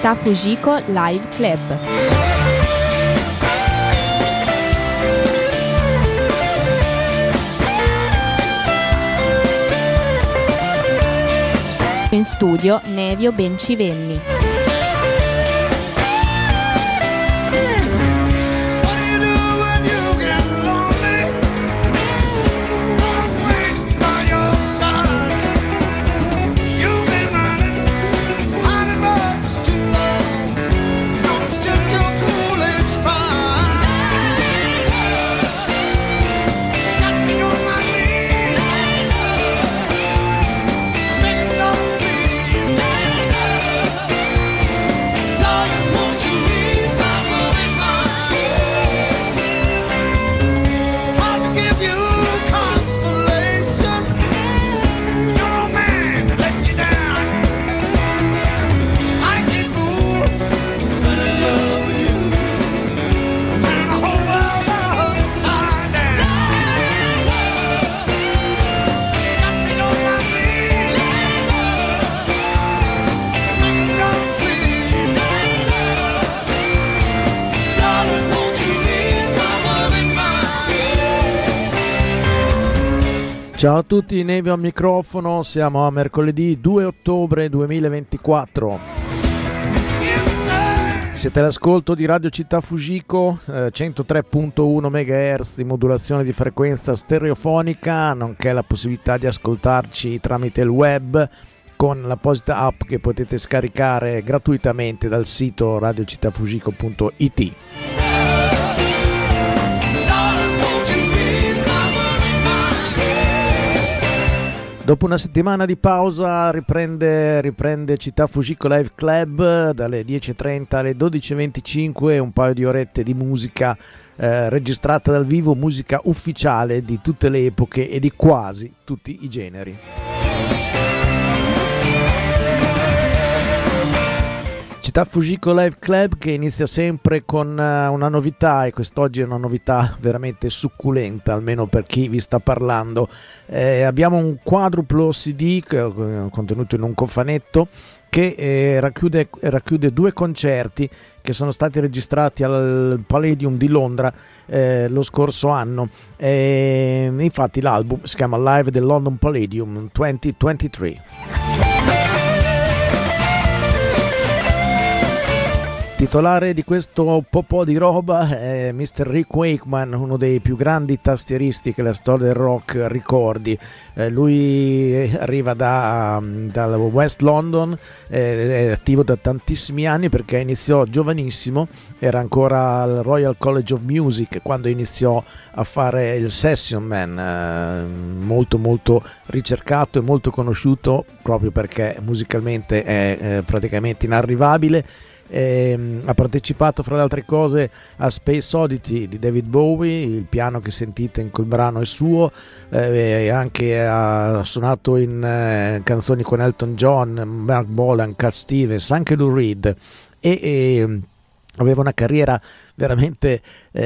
Città Fujiko Live Club. In studio Nevio Bencivenni. Ciao a tutti, Nevio al microfono, siamo a mercoledì 2 ottobre 2024. Siete all'ascolto di Radio Città Fujiko, 103.1 MHz di modulazione di frequenza stereofonica, nonché la possibilità di ascoltarci tramite il web con l'apposita app che potete scaricare gratuitamente dal sito radiocittafujiko.it. Dopo una settimana di pausa riprende Città Fujiko Live Club dalle 10.30 alle 12.25, un paio di orette di musica registrata dal vivo, musica ufficiale di tutte le epoche e di quasi tutti i generi. Città Fujiko Live Club che inizia sempre con una novità, e quest'oggi è una novità veramente succulenta, almeno per chi vi sta parlando. Abbiamo un quadruplo CD contenuto in un cofanetto che racchiude due concerti che sono stati registrati al Palladium di Londra lo scorso anno. Infatti l'album si chiama Live del London Palladium 2023. Titolare di questo po' di roba è Mr. Rick Wakeman, uno dei più grandi tastieristi che la storia del rock ricordi. Lui arriva dal West London, è attivo da tantissimi anni perché iniziò giovanissimo, era ancora al Royal College of Music quando iniziò a fare il session man, molto molto ricercato e molto conosciuto proprio perché musicalmente è praticamente inarrivabile. Ha partecipato fra le altre cose a Space Oddity di David Bowie, il piano che sentite in quel brano è suo, anche ha suonato in canzoni con Elton John, Mark Bolan, Cat Stevens, anche Lou Reed e aveva una carriera veramente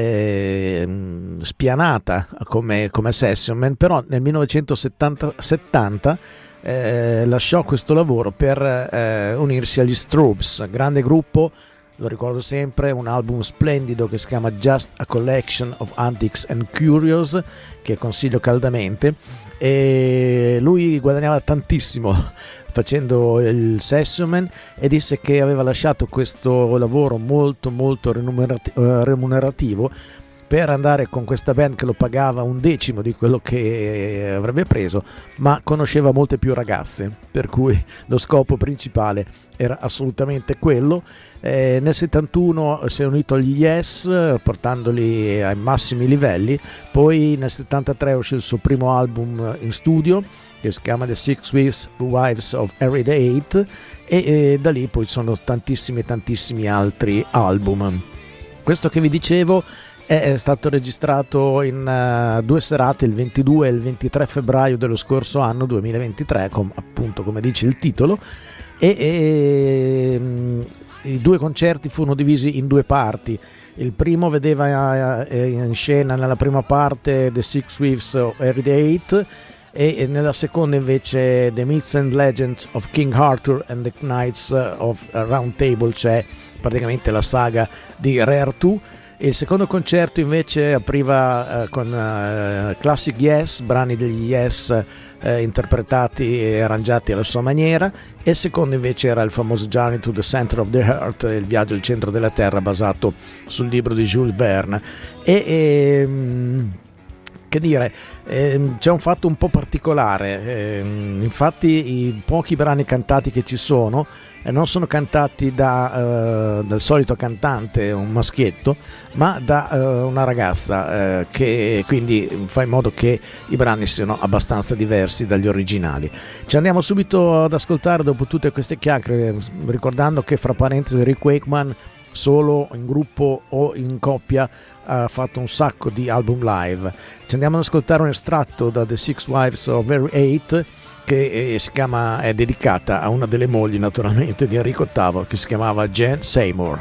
spianata come session man, però nel 1970 lasciò questo lavoro per unirsi agli Strobes, grande gruppo, lo ricordo sempre, un album splendido che si chiama Just a Collection of Antiques and Curios, che consiglio caldamente, e lui guadagnava tantissimo facendo il session man e disse che aveva lasciato questo lavoro molto molto remunerativo per andare con questa band che lo pagava un decimo di quello che avrebbe preso, ma conosceva molte più ragazze, per cui lo scopo principale era assolutamente quello. Nel 71 si è unito agli Yes, portandoli ai massimi livelli, poi nel 73 uscì il suo primo album in studio, che si chiama The Six Wives of Everyday 8, e da lì poi sono tantissimi altri album. Questo che vi dicevo è stato registrato in due serate, il 22 e il 23 febbraio dello scorso anno 2023, appunto come dice il titolo, e i due concerti furono divisi in due parti. Il primo vedeva in scena nella prima parte The Six Wives of Everyday 8, e nella seconda invece The Myths and Legends of King Arthur and the Knights of Round Table, cioè praticamente la saga di Re Artù. E il secondo concerto invece apriva con classic Yes, brani degli Yes interpretati e arrangiati alla sua maniera, e il secondo invece era il famoso Journey to the Center of the Earth, il viaggio al centro della Terra, basato sul libro di Jules Verne. Che dire, c'è un fatto un po' particolare, infatti i pochi brani cantati che ci sono non sono cantati dal solito cantante, un maschietto, ma da una ragazza, che quindi fa in modo che i brani siano abbastanza diversi dagli originali. Ci andiamo subito ad ascoltare dopo tutte queste chiacchiere, ricordando che fra parentesi Rick Wakeman solo, in gruppo o in coppia, ha fatto un sacco di album live. Ci andiamo ad ascoltare un estratto da The Six Wives of Henry VIII, che è dedicata a una delle mogli naturalmente di Enrico VIII, che si chiamava Jane Seymour.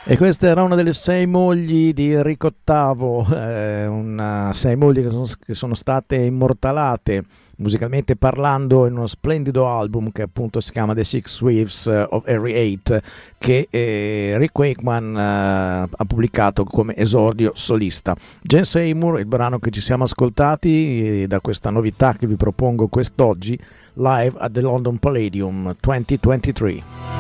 E questa era una delle 6 mogli di Enrico VIII, 6 mogli che sono state immortalate musicalmente parlando in uno splendido album che appunto si chiama The Six Waves of Harry VIII, che Rick Wakeman ha pubblicato come esordio solista. Jane Seymour, il brano che ci siamo ascoltati da questa novità che vi propongo quest'oggi, live at the London Palladium 2023.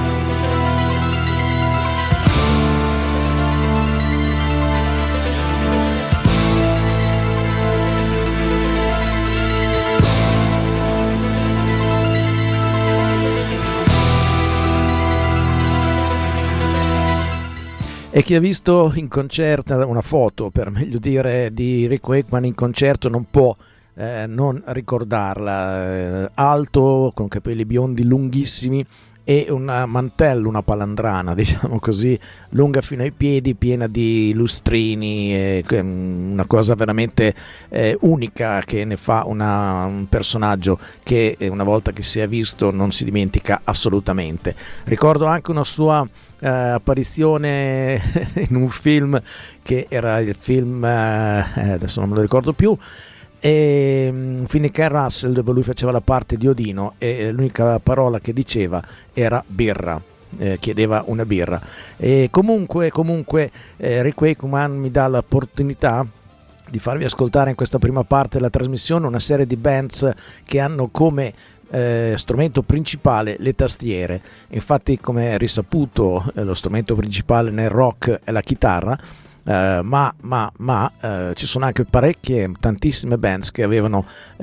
E chi ha visto in concerto, una foto per meglio dire, di Rick Wakeman in concerto non può non ricordarla. Alto, con capelli biondi lunghissimi e un mantello, una palandrana, diciamo così, lunga fino ai piedi, piena di lustrini, una cosa veramente unica, che ne fa un personaggio che una volta che si è visto non si dimentica assolutamente. Ricordo anche una sua apparizione in un film che era il film, adesso non me lo ricordo più, e Finnegan Russell, dove lui faceva la parte di Odino e l'unica parola che diceva era birra, chiedeva una birra. E comunque Rick Wakeman mi dà l'opportunità di farvi ascoltare in questa prima parte della trasmissione una serie di bands che hanno come strumento principale le tastiere. Infatti, come è risaputo, lo strumento principale nel rock è la chitarra, ma ci sono anche tantissime bands che avevano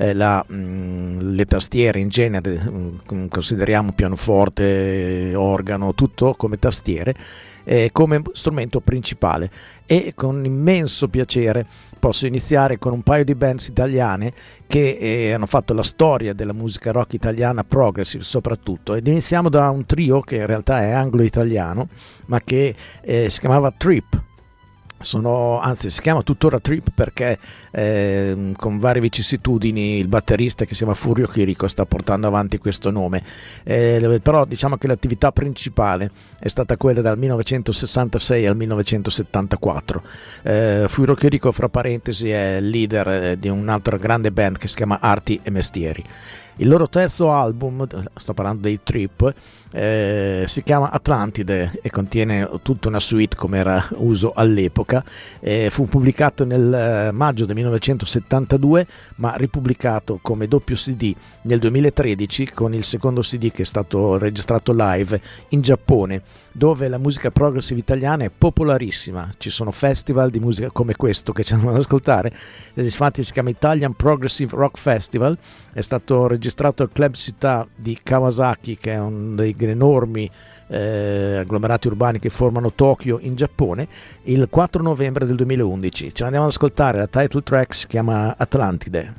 le tastiere in genere, consideriamo pianoforte, organo, tutto come tastiere, come strumento principale. E con immenso piacere posso iniziare con un paio di bands italiane che hanno fatto la storia della musica rock italiana, progressive soprattutto, ed iniziamo da un trio che in realtà è anglo-italiano, ma che si chiamava Trip. Si chiama tuttora Trip perché con varie vicissitudini il batterista, che si chiama Furio Chirico, sta portando avanti questo nome, però diciamo che l'attività principale è stata quella dal 1966 al 1974. Furio Chirico, fra parentesi, è il leader di un'altra grande band che si chiama Arti e Mestieri. Il loro terzo album, sto parlando dei Trip, si chiama Atlantide e contiene tutta una suite come era uso all'epoca. Fu pubblicato nel maggio del 1972, ma ripubblicato come doppio CD nel 2013 con il secondo CD che è stato registrato live in Giappone, dove la musica progressive italiana è popolarissima. Ci sono festival di musica come questo che ci andiamo ad ascoltare, infatti si chiama Italian Progressive Rock Festival, è stato registrato al Club Città di Kawasaki, che è uno dei enormi agglomerati urbani che formano Tokyo in Giappone, il 4 novembre del 2011. Ce l'andiamo ad ascoltare, la title track si chiama Atlantide.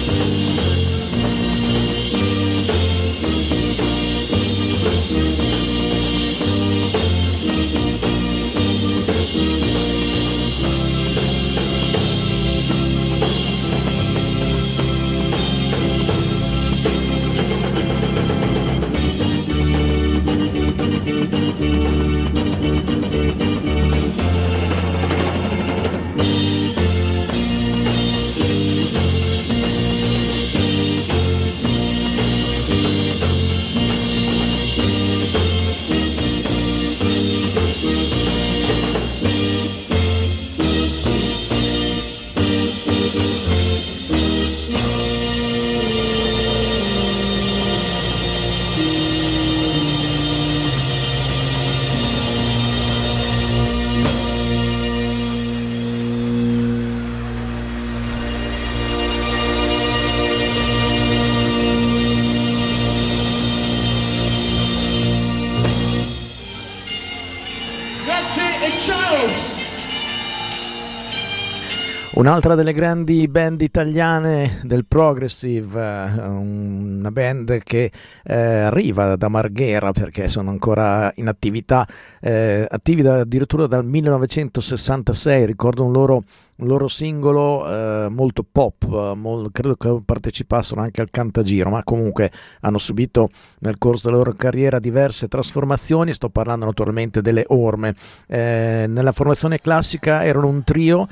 Un'altra delle grandi band italiane del progressive, una band che arriva da Marghera perché sono ancora in attività, attivi addirittura dal 1966. Ricordo un loro singolo molto pop, credo che partecipassero anche al Cantagiro, ma comunque hanno subito nel corso della loro carriera diverse trasformazioni. Sto parlando naturalmente delle Orme. Nella formazione classica erano un trio,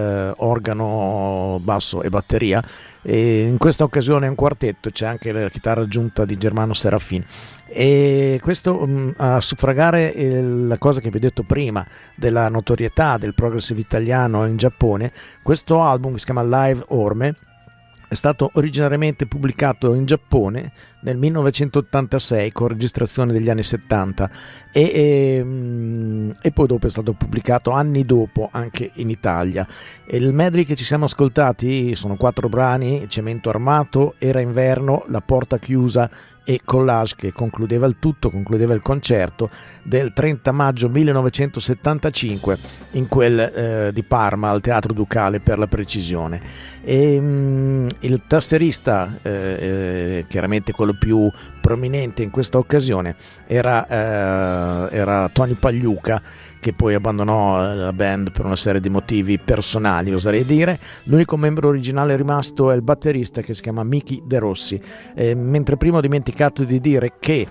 organo, basso e batteria, e in questa occasione è un quartetto, c'è anche la chitarra aggiunta di Germano Serafin. E questo a suffragare la cosa che vi ho detto prima della notorietà del progressive italiano in Giappone. Questo album, che si chiama Live Orme, è stato originariamente pubblicato in Giappone nel 1986 con registrazione degli anni 70 e poi dopo è stato pubblicato anni dopo anche in Italia. E il medley che ci siamo ascoltati sono 4 brani: Cemento Armato, Era Inverno, La Porta Chiusa e Collage, che concludeva il concerto del 30 maggio 1975 in quel di Parma, al Teatro Ducale per la precisione. E il tastierista, chiaramente quello più prominente in questa occasione, era Tony Pagliuca, che poi abbandonò la band per una serie di motivi personali, oserei dire. L'unico membro originale rimasto è il batterista, che si chiama Miki De Rossi. Mentre prima ho dimenticato di dire che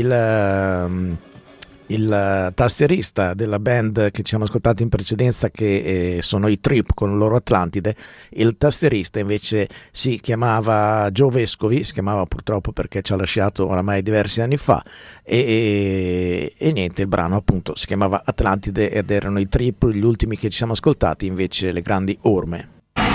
il tastierista della band che ci siamo ascoltati in precedenza, che sono i Trip con il loro Atlantide, il tastierista invece si chiamava Joe Vescovi, si chiamava purtroppo perché ci ha lasciato oramai diversi anni fa, e niente, il brano appunto si chiamava Atlantide ed erano i Trip. Gli ultimi che ci siamo ascoltati invece le grandi Orme.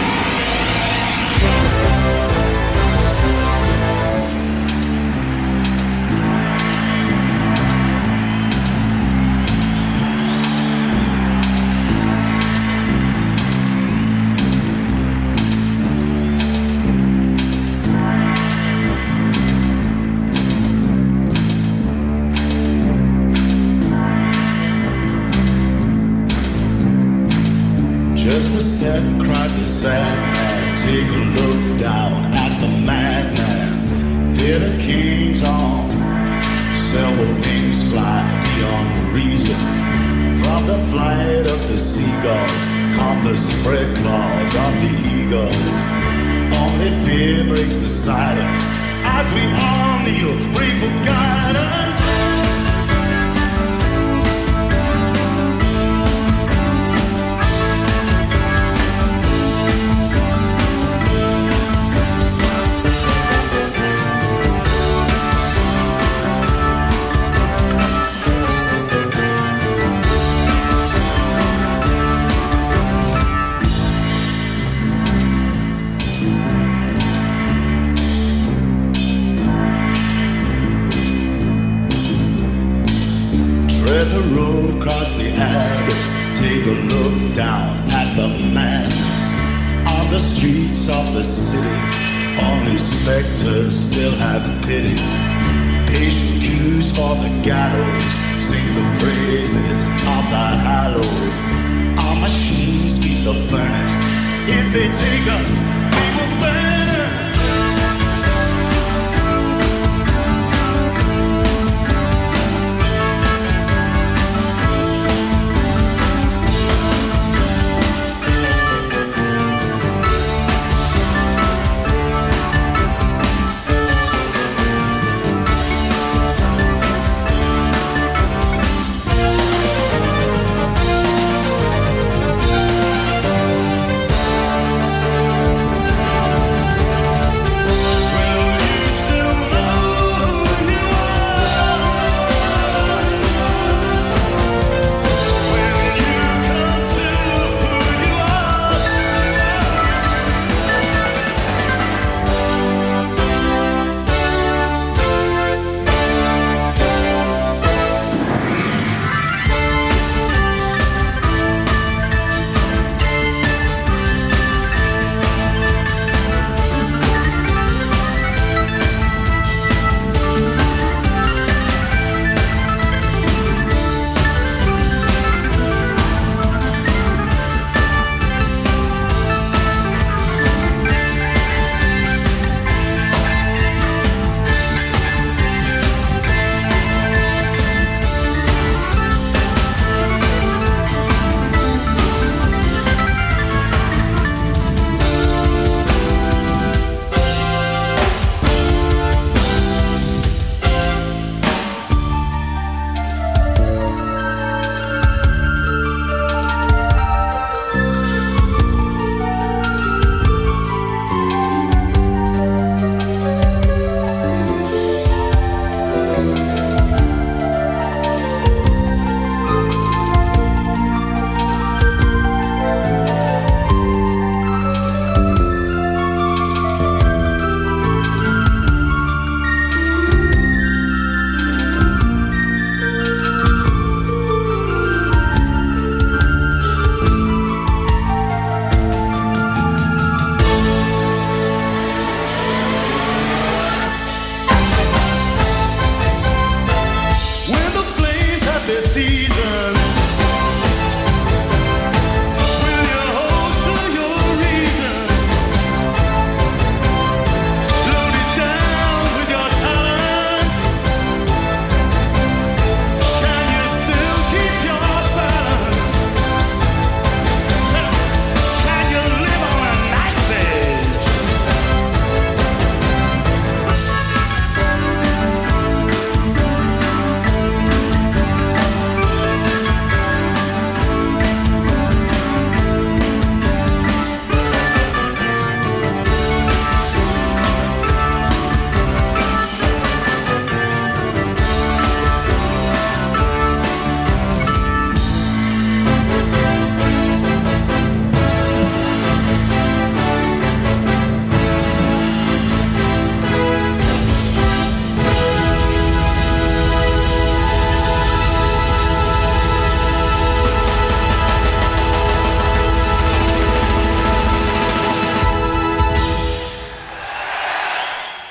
Just a step, cried the sad man. Take a look down at the madman. Theater kings on several wings fly beyond reason. From the flight of the seagull come the spread claws of the eagle. Only fear breaks the silence as we all kneel, pray for guidance. Tread the road, cross the abyss, take a look down at the madness on the streets of the city. Only specters still have pity. Patient cues for the gallows, sing the praises of the hallowed. Our machines feed the furnace. If they take us, we will burn us.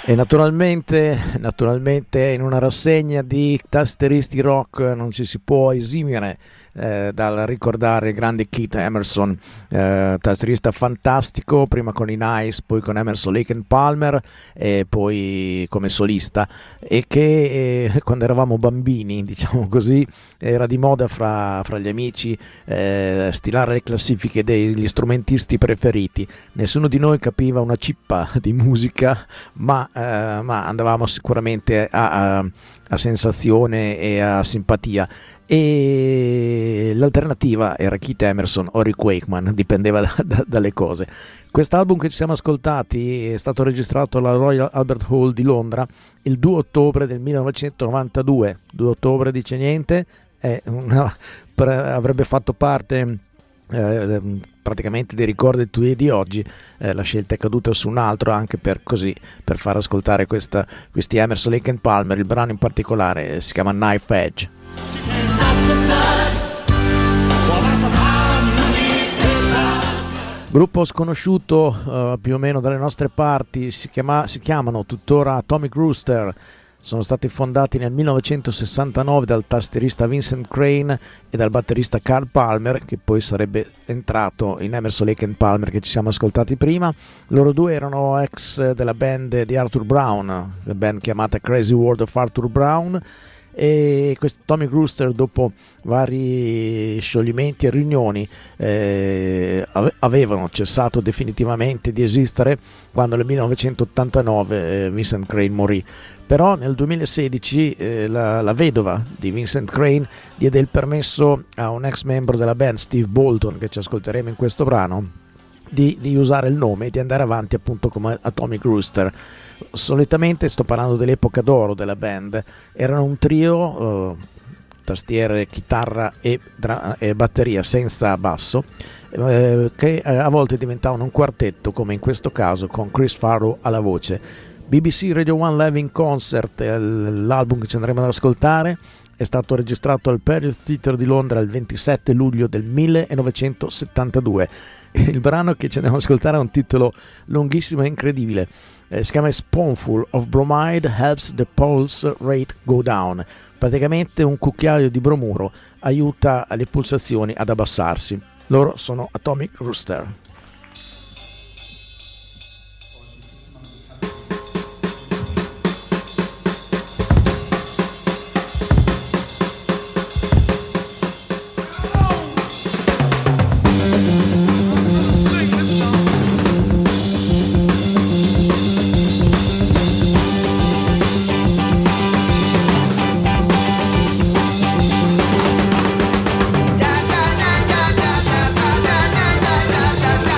E naturalmente in una rassegna di tasteristi rock non ci si può esimere dal ricordare il grande Keith Emerson, tastierista fantastico, prima con i Nice, poi con Emerson, Lake and Palmer e poi come solista, e che quando eravamo bambini, diciamo così, era di moda fra gli amici stilare le classifiche degli strumentisti preferiti. Nessuno di noi capiva una cippa di musica, ma andavamo sicuramente a sensazione e a simpatia, e l'alternativa era Keith Emerson o Rick Wakeman, dipendeva dalle cose. Quest'album che ci siamo ascoltati è stato registrato alla Royal Albert Hall di Londra il 2 ottobre del 1992. 2 ottobre dice niente, avrebbe fatto parte praticamente dei ricordi tuoi di oggi. La scelta è caduta su un altro, anche per far ascoltare questi Emerson, Lake and Palmer. Il brano in particolare si chiama Knife Edge. Gruppo sconosciuto più o meno dalle nostre parti, si chiamano tuttora Atomic Rooster. Sono stati fondati nel 1969 dal tastierista Vincent Crane e dal batterista Carl Palmer, che poi sarebbe entrato in Emerson, Lake and Palmer, che ci siamo ascoltati prima. Loro due erano ex della band di Arthur Brown, la band chiamata Crazy World of Arthur Brown, e questi Atomic Rooster, dopo vari scioglimenti e riunioni, avevano cessato definitivamente di esistere quando nel 1989 Vincent Crane morì. Però nel 2016 la vedova di Vincent Crane diede il permesso a un ex membro della band, Steve Bolton, che ci ascolteremo in questo brano, di usare il nome e di andare avanti appunto come Atomic Rooster. Solitamente, sto parlando dell'epoca d'oro della band, erano un trio, tastiere, chitarra e batteria senza basso, che a volte diventavano un quartetto, come in questo caso con Chris Farlow alla voce. BBC Radio 1 Live in Concert, l'album che ci andremo ad ascoltare, è stato registrato al Perry Theatre di Londra il 27 luglio del 1972. Il brano che ci andiamo ad ascoltare ha un titolo lunghissimo e incredibile, si chiama Spoonful of Bromide Helps the Pulse Rate Go Down. Praticamente un cucchiaio di bromuro aiuta le pulsazioni ad abbassarsi. Loro sono Atomic Rooster. Da da da da da da da da da da.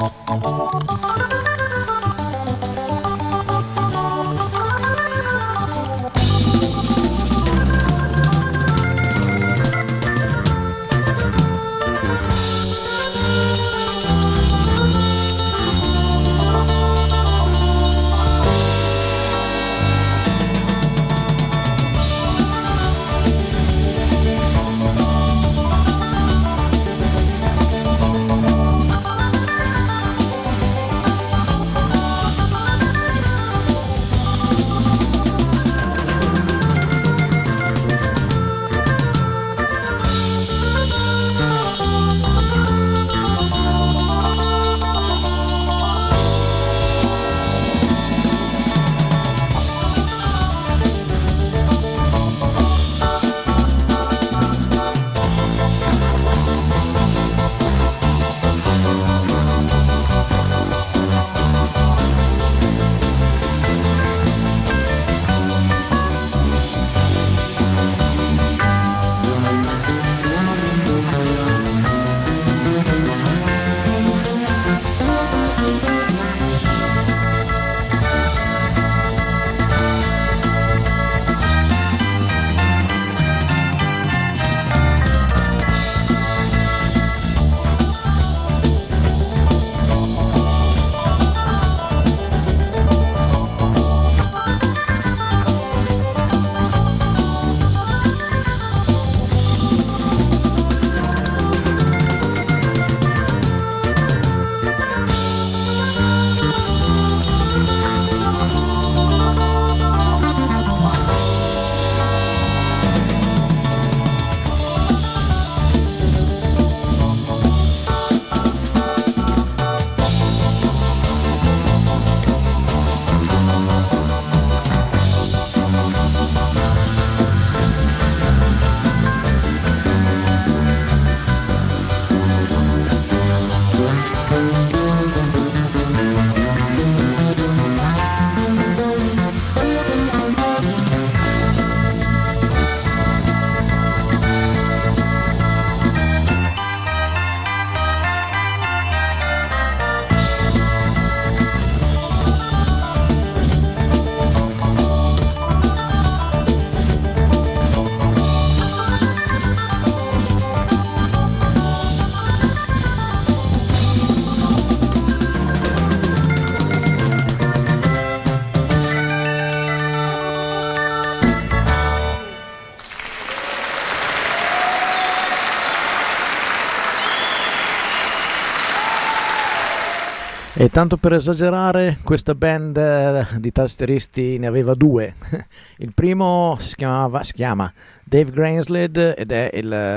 E tanto per esagerare, questa band di tasteristi ne aveva due. Il primo si chiama Dave Grainsled ed è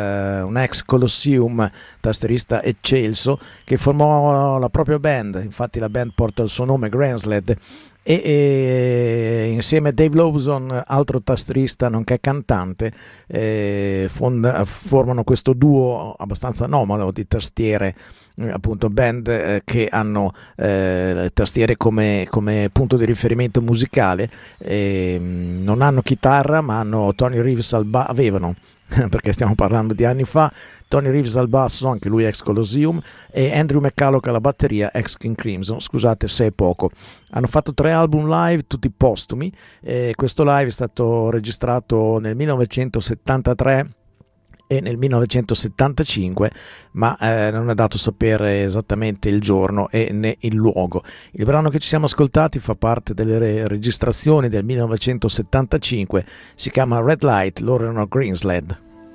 un ex Colosseum tasterista eccelso che formò la propria band. Infatti la band porta il suo nome, Grainsled, e insieme a Dave Lawson, altro tasterista nonché cantante, formano questo duo abbastanza anomalo di tastiere, appunto band che hanno tastiere come punto di riferimento musicale. Non hanno chitarra, ma hanno Tony Reeves avevano perché stiamo parlando di anni fa, Tony Reeves al basso, anche lui ex Colosseum, e Andrew McCulloch alla batteria, ex King Crimson. Scusate se è poco. Hanno fatto 3 album live, tutti postumi. Questo live è stato registrato nel 1973 e nel 1975, ma non è dato sapere esattamente il giorno né il luogo. Il brano che ci siamo ascoltati fa parte delle registrazioni del 1975, si chiama Red Light, loro erano Grainsled.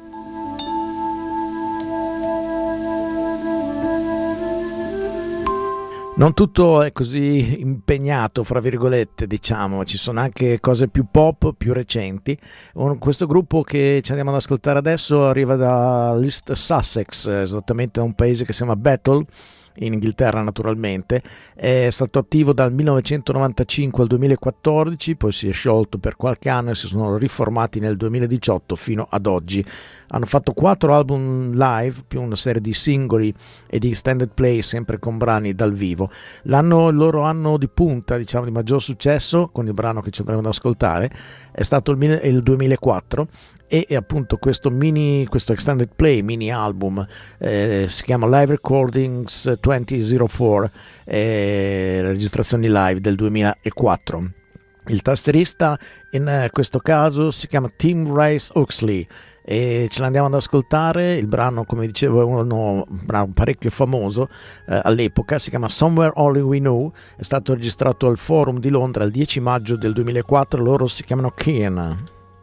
Non tutto è così impegnato, fra virgolette, diciamo, ci sono anche cose più pop, più recenti. Questo gruppo che ci andiamo ad ascoltare adesso arriva dall'East Sussex, esattamente da un paese che si chiama Battle, in Inghilterra naturalmente. È stato attivo dal 1995 al 2014, poi si è sciolto per qualche anno e si sono riformati nel 2018 fino ad oggi. hanno fatto 4 album live più una serie di singoli e di extended play sempre con brani dal vivo. Il loro anno di punta, diciamo di maggior successo, con il brano che ci andremo ad ascoltare, è stato il 2004, e appunto questo extended play, mini album, si chiama Live Recordings 2004, registrazioni live del 2004. Il tastierista in questo caso si chiama Tim Rice-Oxley e ce l'andiamo ad ascoltare. Il brano, come dicevo, è un brano parecchio famoso all'epoca, si chiama Somewhere Only We Know, è stato registrato al Forum di Londra il 10 maggio del 2004, loro si chiamano Keane.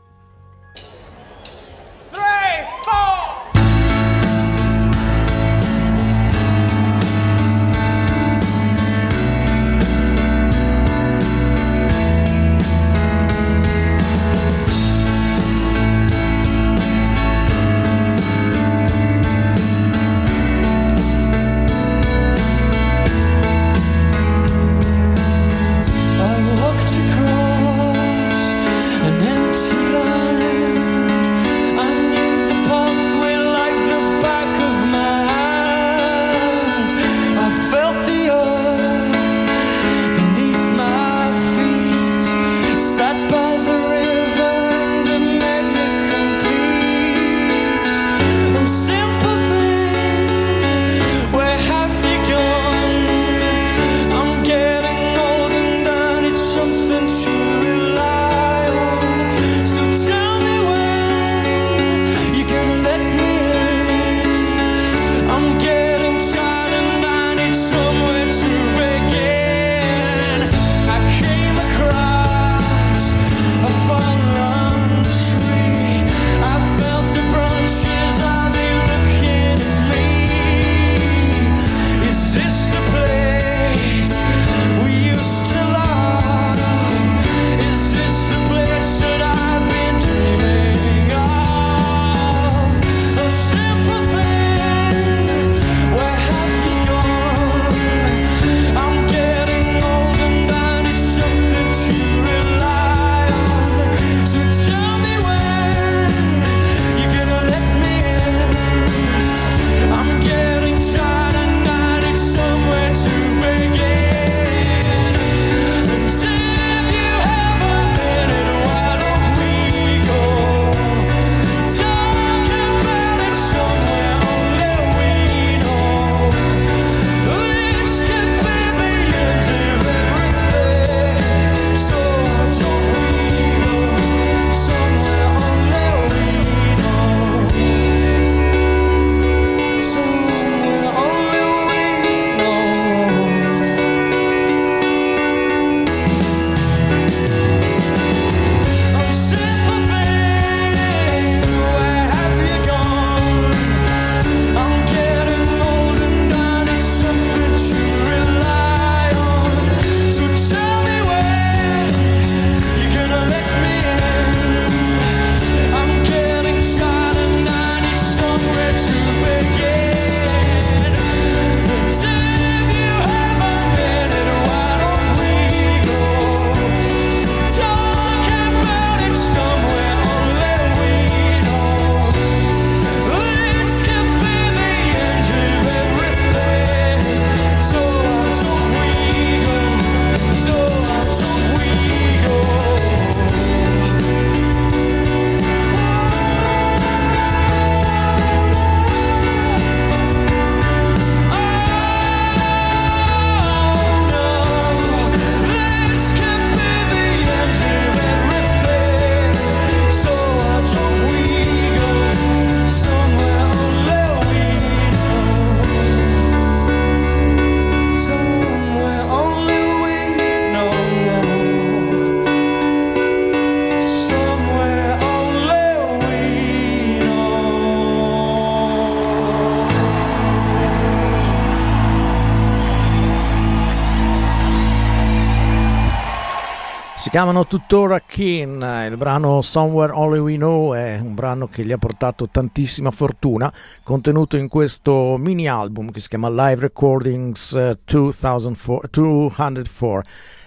chiamano tuttora Keane. Il brano Somewhere Only We Know è un brano che gli ha portato tantissima fortuna, contenuto in questo mini album che si chiama Live Recordings 204.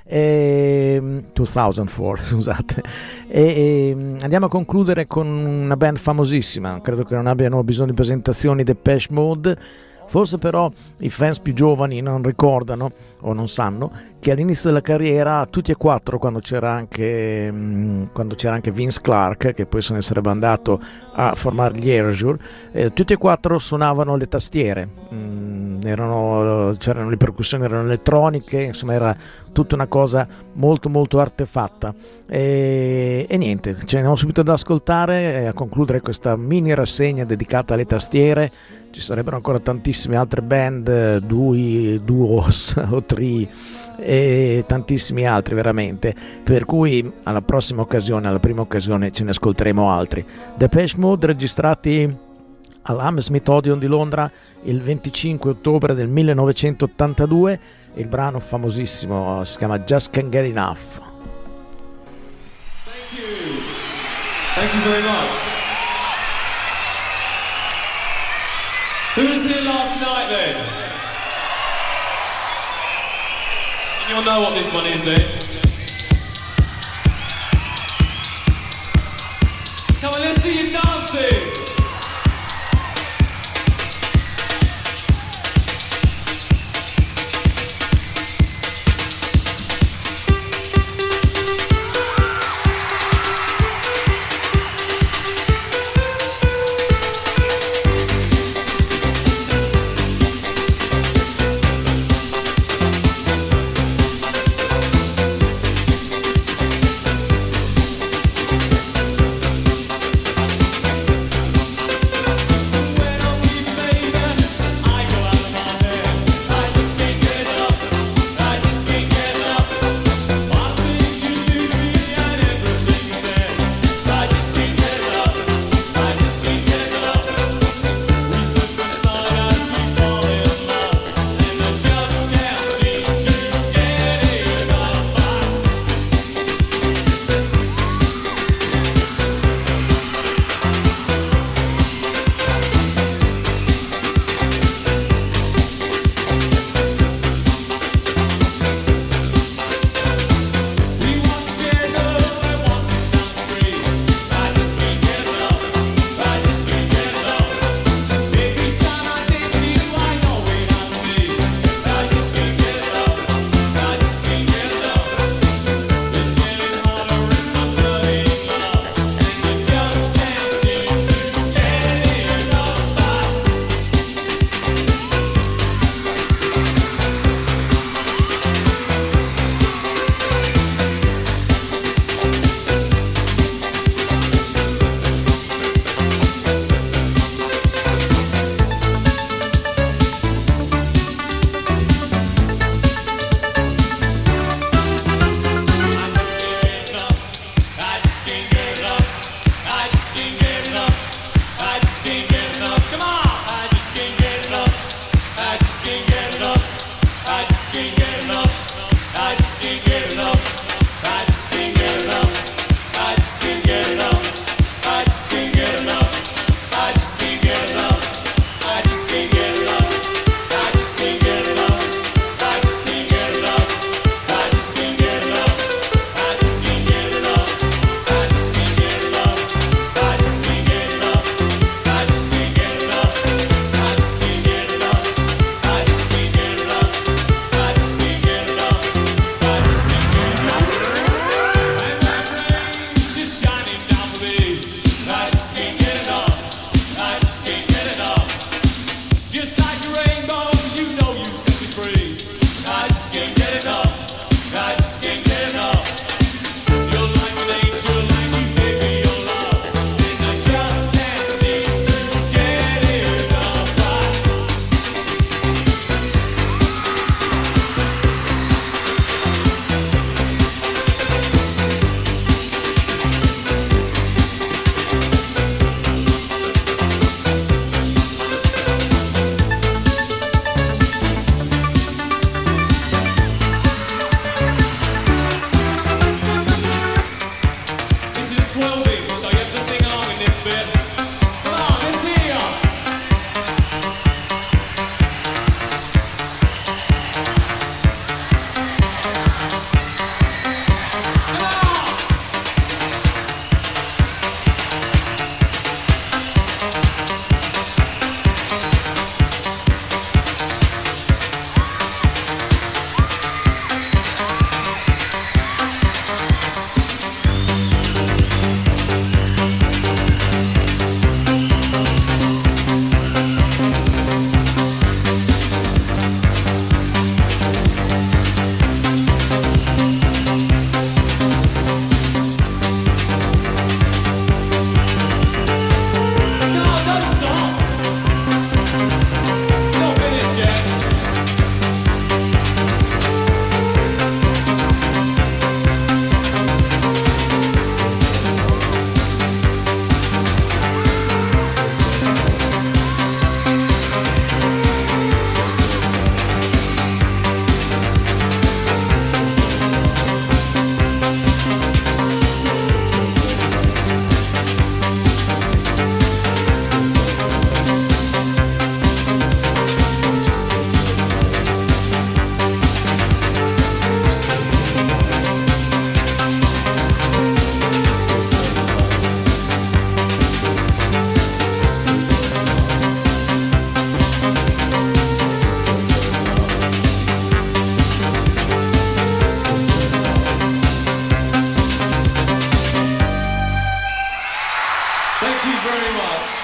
2004, scusate. Andiamo a concludere con una band famosissima, credo che non abbiano bisogno di presentazioni, Depeche Mode. Forse però i fans più giovani non ricordano o non sanno che all'inizio della carriera tutti e quattro, quando c'era anche Vince Clarke, che poi se ne sarebbe andato a formare gli Erasure, tutti e quattro suonavano le tastiere, c'erano le percussioni, erano elettroniche, insomma era tutta una cosa molto molto artefatta, e niente, ce ne andiamo subito ad ascoltare a concludere questa mini rassegna dedicata alle tastiere. Ci sarebbero ancora tantissime altre band, duos o tri e tantissimi altri veramente, per cui alla prima occasione ce ne ascolteremo altri. Depeche Mode, registrati all'Hammersmith Odeon di Londra il 25 ottobre del 1982, il brano famosissimo si chiama Just Can't Get Enough. Thank you very much. Who was here last night then? You'll know what this one is then. Come on, let's see you dancing. you very much.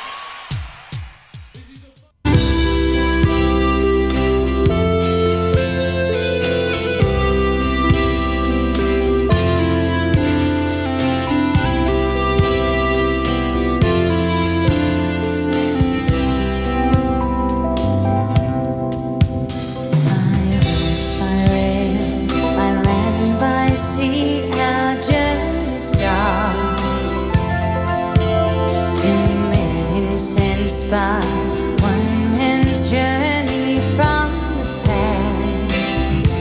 By one man's journey from the past,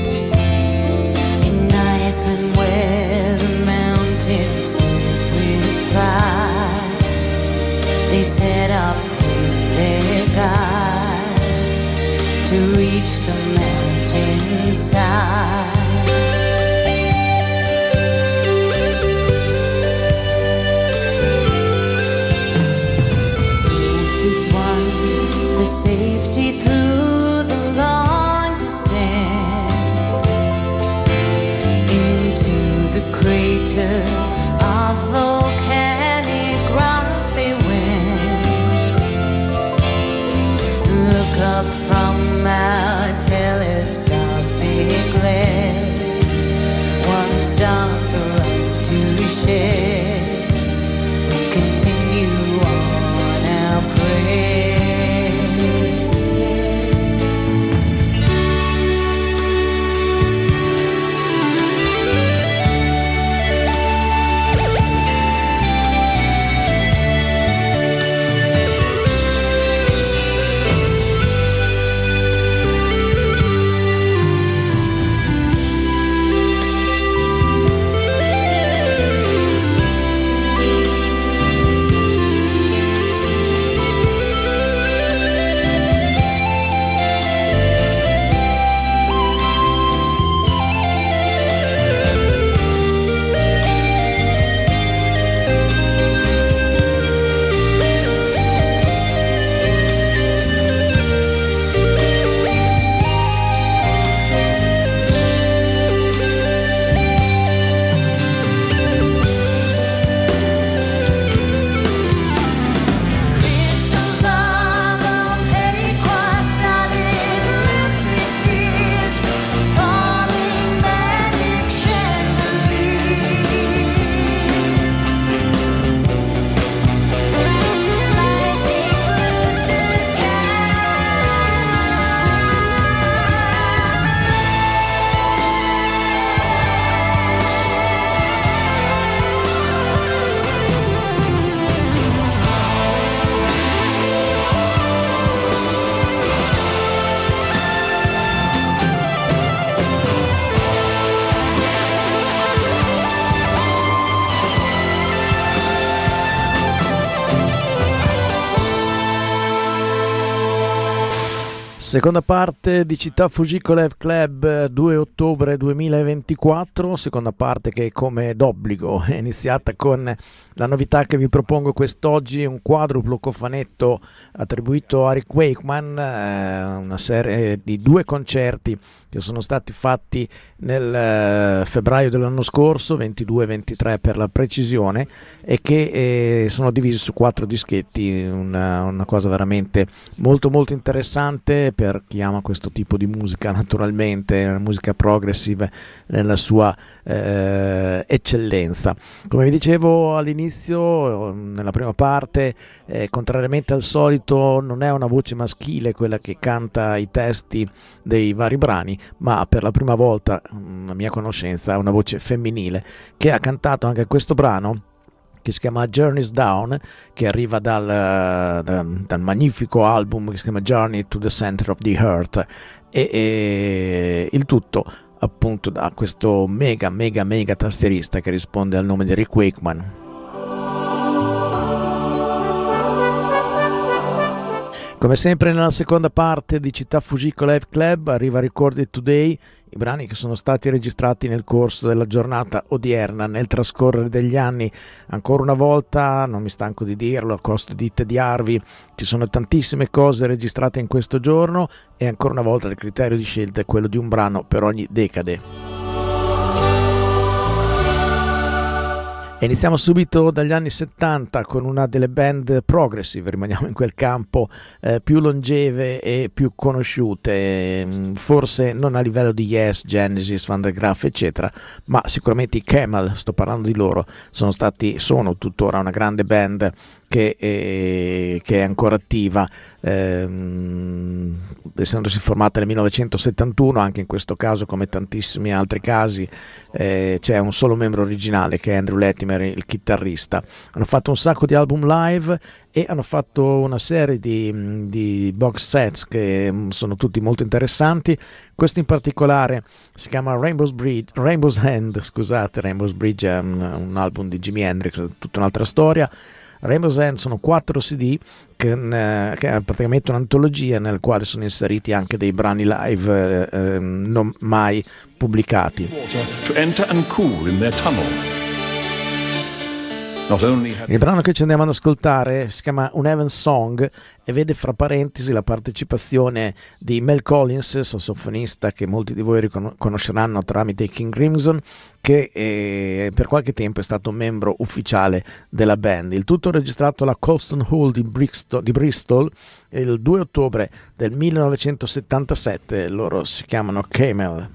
in Iceland where the mountains stood with pride, they set off with their guide to reach the mountainside. The safety through the long descent into the crater of volcanic rock they went. Look up from our telescopic lens, one star for us to share. We continue on our prayer. Seconda parte di Città Fujiko Club, 2 ottobre 2024, seconda parte che come d'obbligo è iniziata con la novità che vi propongo quest'oggi, un quadruplo cofanetto attribuito a Rick Wakeman, una serie di 2 concerti che sono stati fatti nel febbraio dell'anno scorso, 22-23 per la precisione, e che sono divisi su 4 dischetti, una cosa veramente molto molto interessante per chi ama questo tipo di musica, naturalmente una musica progressive nella sua eccellenza. Come vi dicevo all'inizio, nella prima parte, contrariamente al solito non è una voce maschile quella che canta i testi dei vari brani, ma per la prima volta, a mia conoscenza, è una voce femminile che ha cantato anche questo brano, che si chiama Journeys Down, che arriva dal magnifico album che si chiama Journey to the Center of the Earth, e il tutto appunto da questo mega tastierista che risponde al nome di Rick Wakeman. Come sempre nella seconda parte di Città Fujiko Live Club arriva Recorded Today, i brani che sono stati registrati nel corso della giornata odierna, nel trascorrere degli anni. Ancora una volta, non mi stanco di dirlo, a costo di tediarvi, ci sono tantissime cose registrate in questo giorno e ancora una volta il criterio di scelta è quello di un brano per ogni decade. Iniziamo subito dagli anni 70 con una delle band progressive, rimaniamo in quel campo, più longeve e più conosciute, forse non a livello di Yes, Genesis, Van der Graaf eccetera, ma sicuramente i Camel, sto parlando di loro, sono tuttora una grande band che è ancora attiva, essendosi formata nel 1971. Anche in questo caso, come tantissimi altri casi, c'è un solo membro originale che è Andrew Latimer, il chitarrista. Hanno fatto un sacco di album live e hanno fatto una serie di box sets che sono tutti molto interessanti. Questo in particolare si chiama Rainbow's Bridge è un album di Jimi Hendrix, tutta un'altra storia. Rainbow's End sono 4 CD che è praticamente un'antologia nel quale sono inseriti anche dei brani live non mai pubblicati. Il brano che ci andiamo ad ascoltare si chiama Un Heaven Song e vede fra parentesi la partecipazione di Mel Collins, sassofonista che molti di voi conosceranno tramite i King Crimson, che per qualche tempo è stato un membro ufficiale della band. Il tutto registrato alla Colston Hall di Bristol il 2 ottobre del 1977. Loro si chiamano Camel.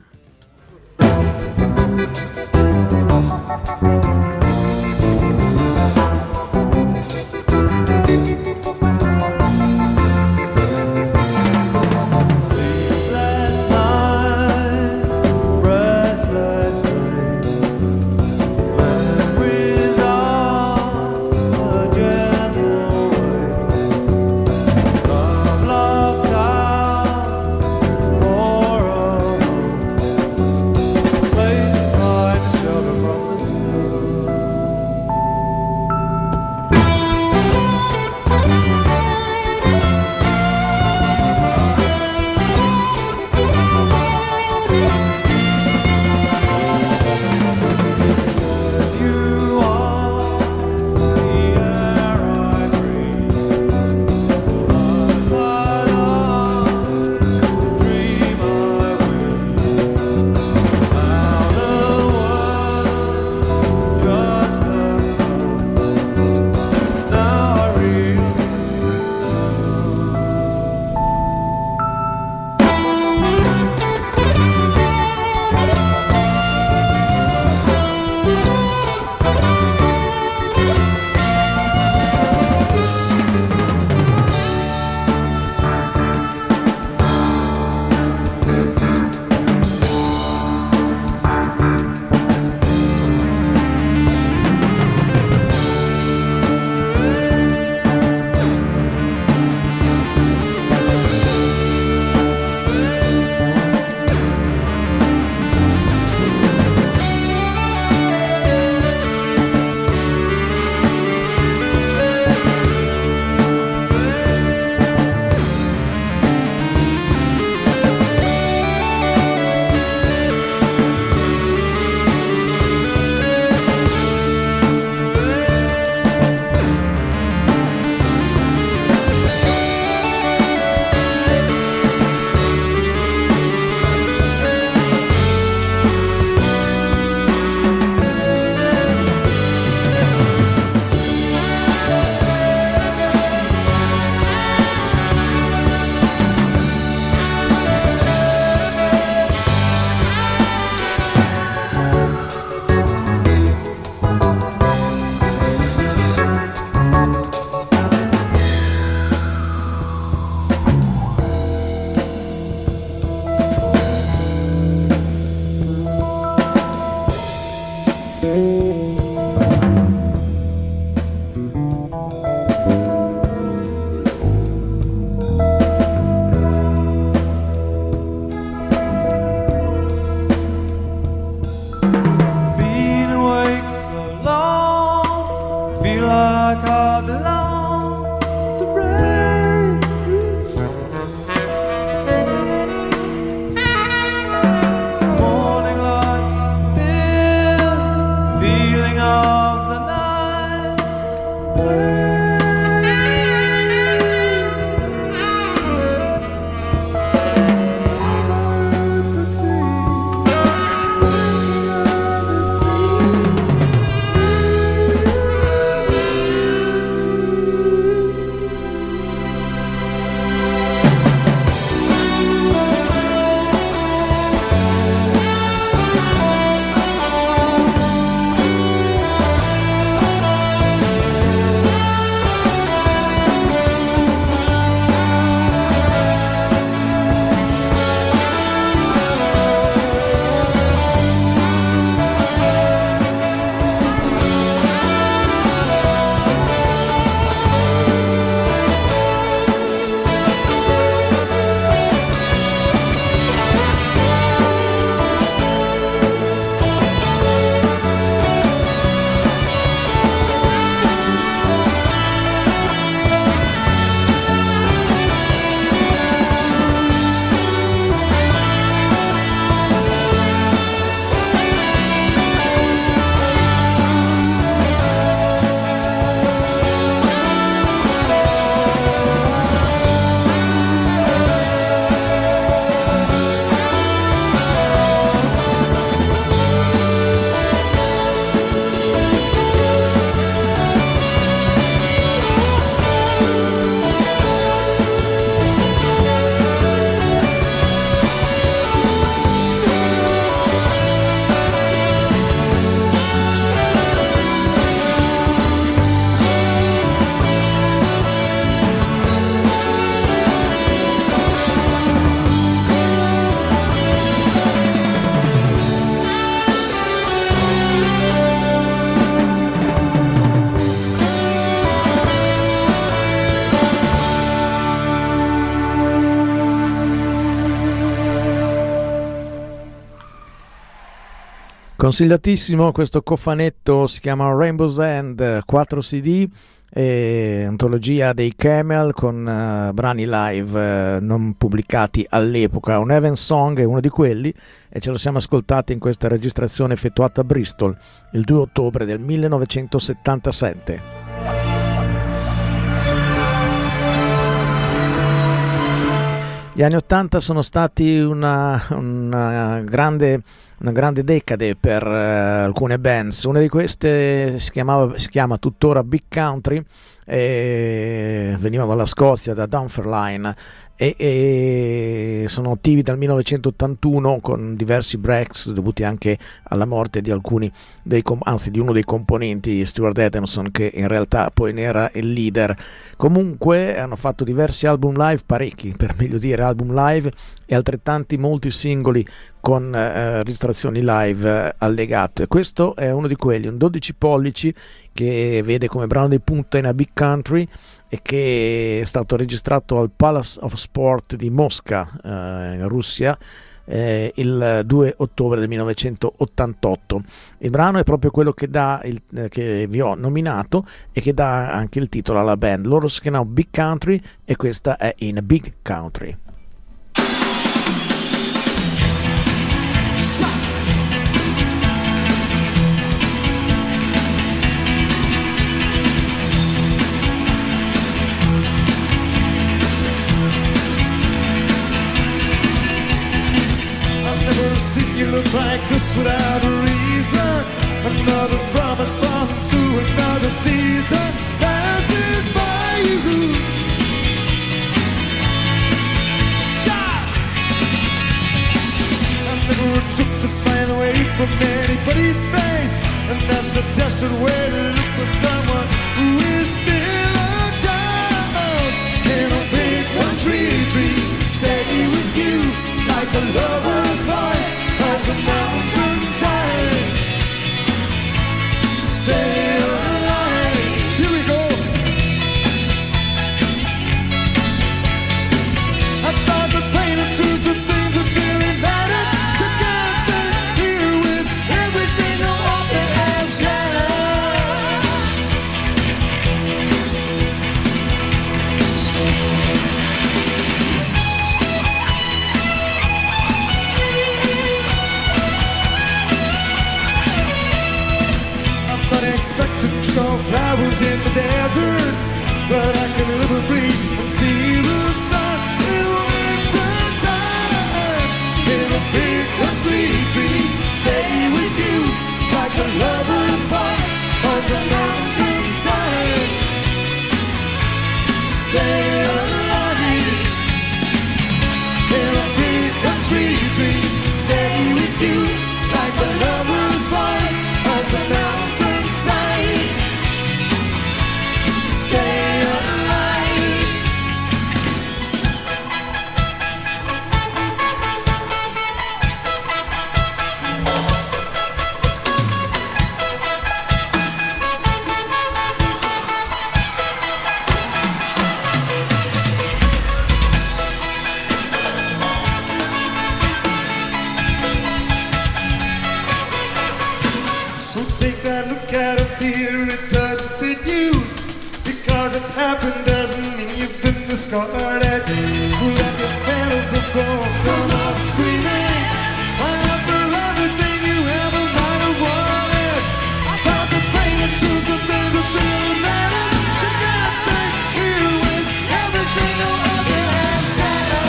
Consigliatissimo questo cofanetto, si chiama Rainbow's End, 4 CD, antologia dei Camel con brani live non pubblicati all'epoca. Un Heaven Song è uno di quelli e ce lo siamo ascoltati in questa registrazione effettuata a Bristol il 2 ottobre del 1977. Gli anni 80 sono stati una grande decade per alcune bands. Una di queste si chiama tuttora Big Country, veniva dalla Scozia, da Dunfermline, e sono attivi dal 1981 con diversi breaks dovuti anche alla morte di alcuni di uno dei componenti, Stuart Adamson, che in realtà poi ne era il leader. Comunque hanno fatto diversi album live, parecchi per meglio dire album live, e altrettanti molti singoli con registrazioni live allegate. Questo è uno di quelli, un 12 pollici che vede come brano di punta in A Big Country e che è stato registrato al Palace of Sport di Mosca in Russia il 2 ottobre del 1988. Il brano è proprio quello che vi ho nominato e che dà anche il titolo alla band. Loro si chiamano Big Country e questa è In A Big Country. You look like this without a reason. Another promise falling through another season passes by you. I never took the smile away from anybody's face, and that's a desperate way to look for someone who is still a child. In a big country, dreams stay with you like a lover's voice. As a mountainside, stay alive. Here we go. I thought the pain and truth of things would really matter. To God stand here with every single hope that I've shattered. Expected to grow flowers in the desert, but I can live and breathe and see the sun in winter time. In a big country, trees stay with you like a lover's voice as a mountainside. Stay alive. In a big country, trees stay with you like a lover's voice as a mountainside. Take that look at it, fear it doesn't fit you. Because it's happened doesn't mean you've been discarded. Let the fan of the throne come up screaming. After everything you ever might have wanted. I thought the pain and truth of things would really matter. To God stay here with every single of your last shadow.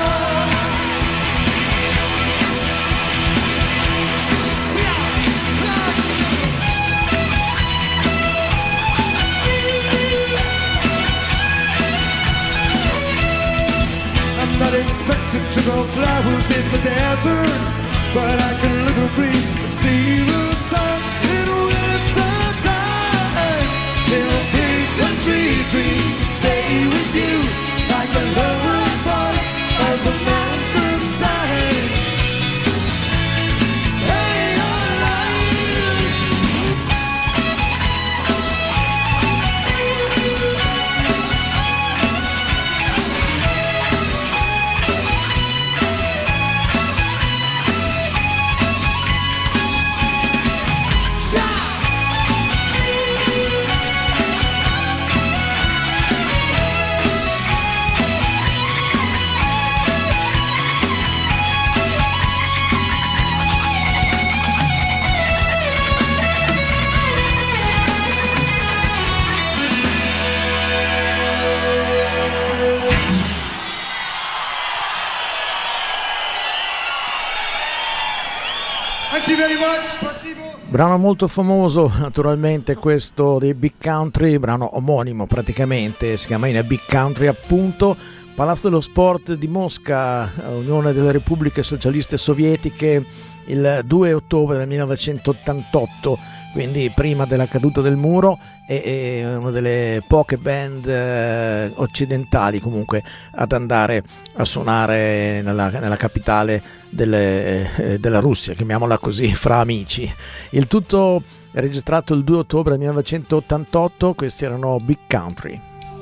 Not expected to grow flowers in the desert, but I can live and breathe and see the sun in winter time. In a big country, dreams stay with you like a lover's voice as a mountainside. Stay alive. very much. Спасибо. Brano molto famoso, naturalmente, questo dei Big Country, brano omonimo praticamente, si chiama In a Big Country appunto. Palazzo dello Sport di Mosca, Unione delle Repubbliche Socialiste Sovietiche, il 2 ottobre del 1988, quindi prima della caduta del muro, e una delle poche band occidentali comunque ad andare a suonare nella capitale della Russia, chiamiamola così, fra amici. Il tutto è registrato il 2 ottobre 1988, questi erano Big Country.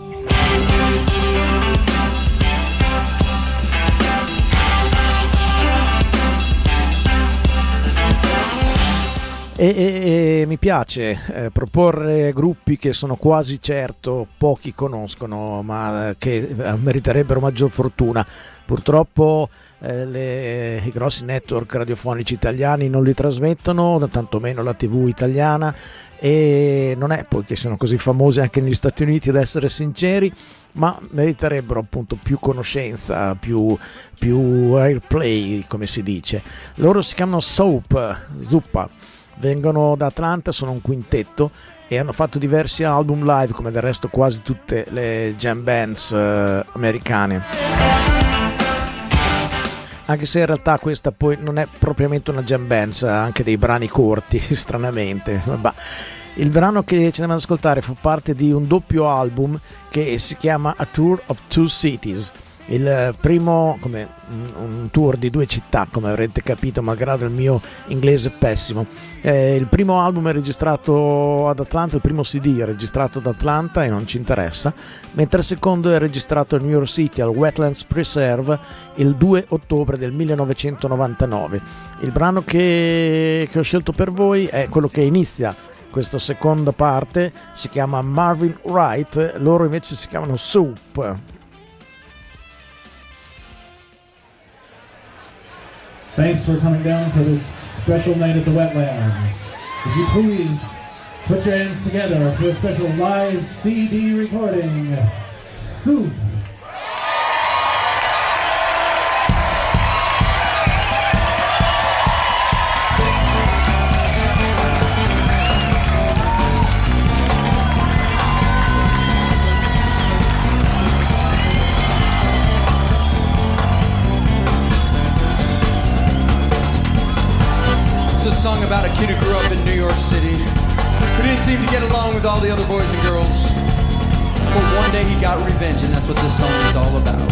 E mi piace proporre gruppi che sono quasi certo pochi conoscono, ma che meriterebbero maggior fortuna. Purtroppo i grossi network radiofonici italiani non li trasmettono, tantomeno la TV italiana, e non è poi che siano così famosi anche negli Stati Uniti, ad essere sinceri, ma meriterebbero appunto più conoscenza, più airplay, come si dice. Loro si chiamano Zuppa. Vengono da Atlanta, sono un quintetto e hanno fatto diversi album live, come del resto quasi tutte le jam bands americane. Anche se in realtà questa poi non è propriamente una jam band, ha anche dei brani corti, stranamente. Vabbè. Il brano che ci andiamo ad ascoltare fa parte di un doppio album che si chiama A Tour of Two Cities. Il primo, come un tour di due città, come avrete capito, malgrado il mio inglese pessimo. Il primo album è registrato ad Atlanta, il primo CD è registrato ad Atlanta e non ci interessa, mentre il secondo è registrato a New York City al Wetlands Preserve il 2 ottobre del 1999. Il brano che ho scelto per voi è quello che inizia questa seconda parte, si chiama Marvin Wright, loro invece si chiamano Soup. Thanks for coming down for this special night at the Wetlands. Would you please put your hands together for a special live CD recording, Soup. Song about a kid who grew up in New York City, who didn't seem to get along with all the other boys and girls, but one day he got revenge, and that's what this song is all about.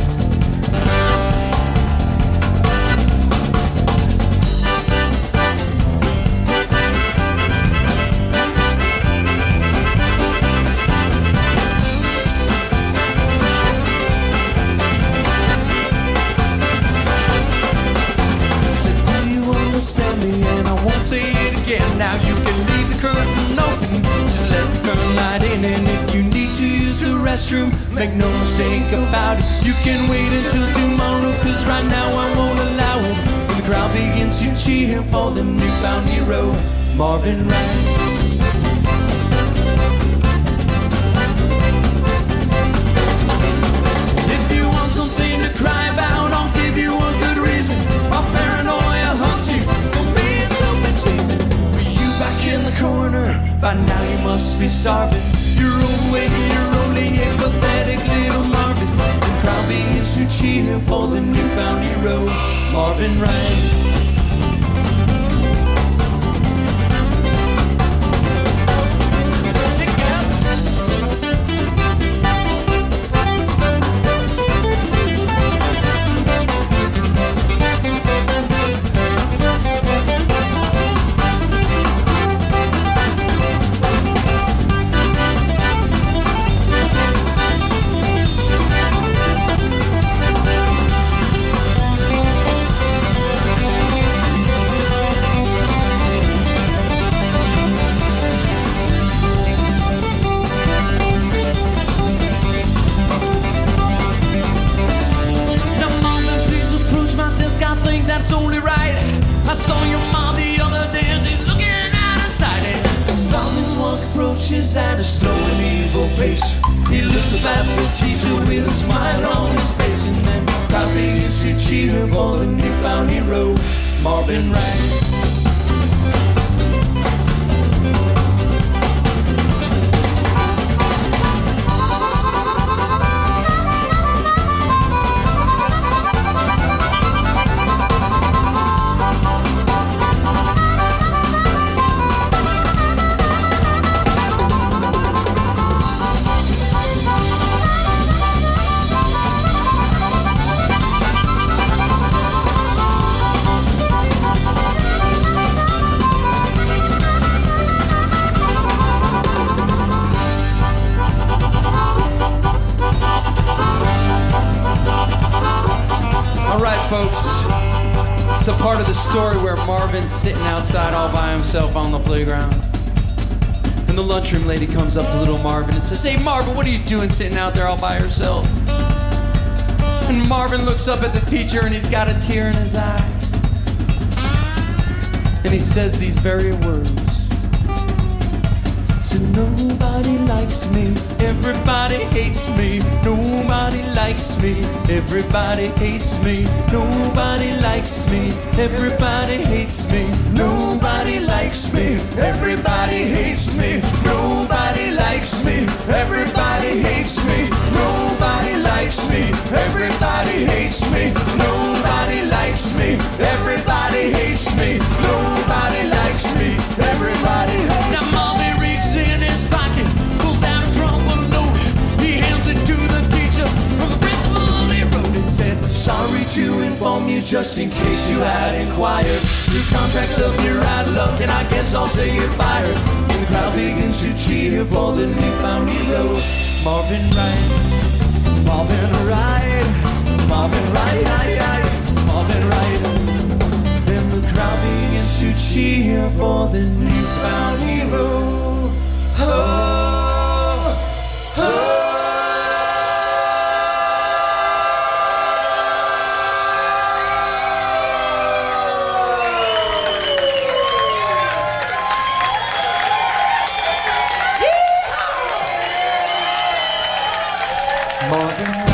Now you can leave the curtain open, just let the curtain light in. And if you need to use the restroom, make no mistake about it, you can wait until tomorrow, cause right now I won't allow it. When the crowd begins to cheer for the newfound hero, Marvin Wright. By now you must be starving. You're only a pathetic little Marvin. The crowd begins to cheer for the newfound hero, Marvin Wright. At a slow and evil pace, he looks up at the teacher with a smile on his face, and then crowd begins to cheer for the newfound hero, Marvin Wright. folks. It's a part of the story where Marvin's sitting outside all by himself on the playground. And the lunchroom lady comes up to little Marvin and says, "Hey Marvin, what are you doing sitting out there all by yourself?" And Marvin looks up at the teacher and he's got a tear in his eye. And he says these very words. So nobody likes me, everybody hates me. Nobody likes me, everybody hates me. Nobody likes me, everybody hates me. Nobody likes me, everybody hates me. Nobody likes me, everybody hates me. Nobody likes me, everybody hates me. Nobody likes me, everybody hates me. Nobody likes me, everybody hates me. Now Marvin reaches in his pocket, pulls out a drum full of note. He hands it to the teacher from the principal. He wrote and said, "Sorry to inform you, just in case you had inquired. Your contract's up, you're out of luck, and I guess I'll say you're fired." And the crowd begins to cheer for the newfound hero, Marvin Wright. Marvin Wright, Marvin Wright, Marvin Wright. Then the crowd begins to cheer for the newfound hero. Oh, oh. Marvin Wright.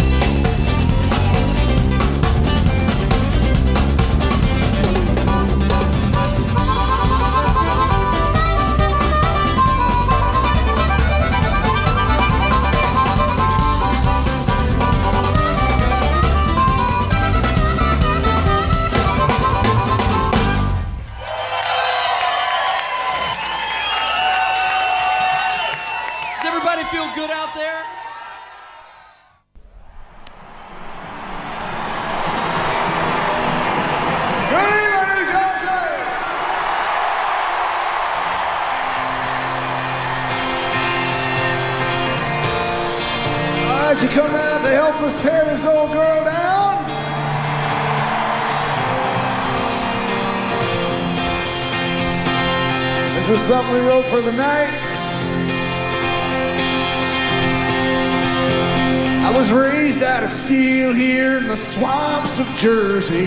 Does everybody feel good out there? Good evening, New Jersey! All right, you come out to help us tear this old girl down? This was something we wrote for the night. I was raised out of steel here in the swamps of Jersey.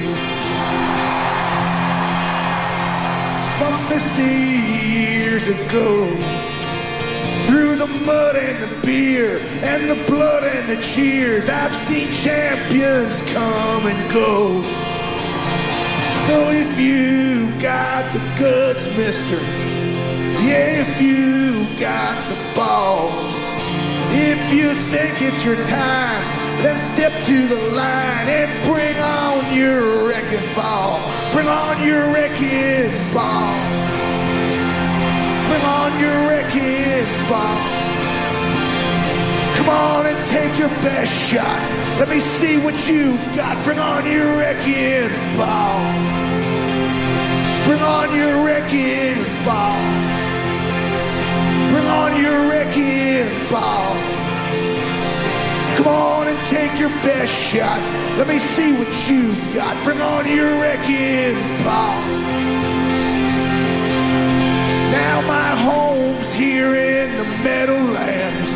Some misty years ago, through the mud and the beer and the blood and the cheers, I've seen champions come and go. So if you got the guts, mister, yeah, if you got the balls, if you think it's your time, then step to the line and bring on your wrecking ball. Bring on your wrecking ball. Bring on your wrecking ball. Come on and take your best shot. Let me see what you got. Bring on your wrecking ball. Bring on your wrecking ball. Bring on your wrecking ball. Come on and take your best shot. Let me see what you got. Bring on your wrecking ball. Now my home's here in the Meadowlands,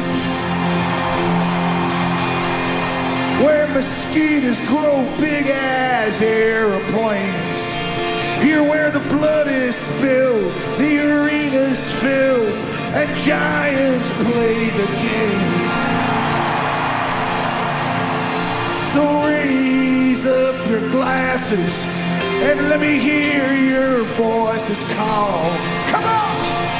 where mosquitoes grow big as airplanes. Here where the blood is spilled, the arena's filled, and giants play the game. So raise up your glasses and let me hear your voices call. Come on!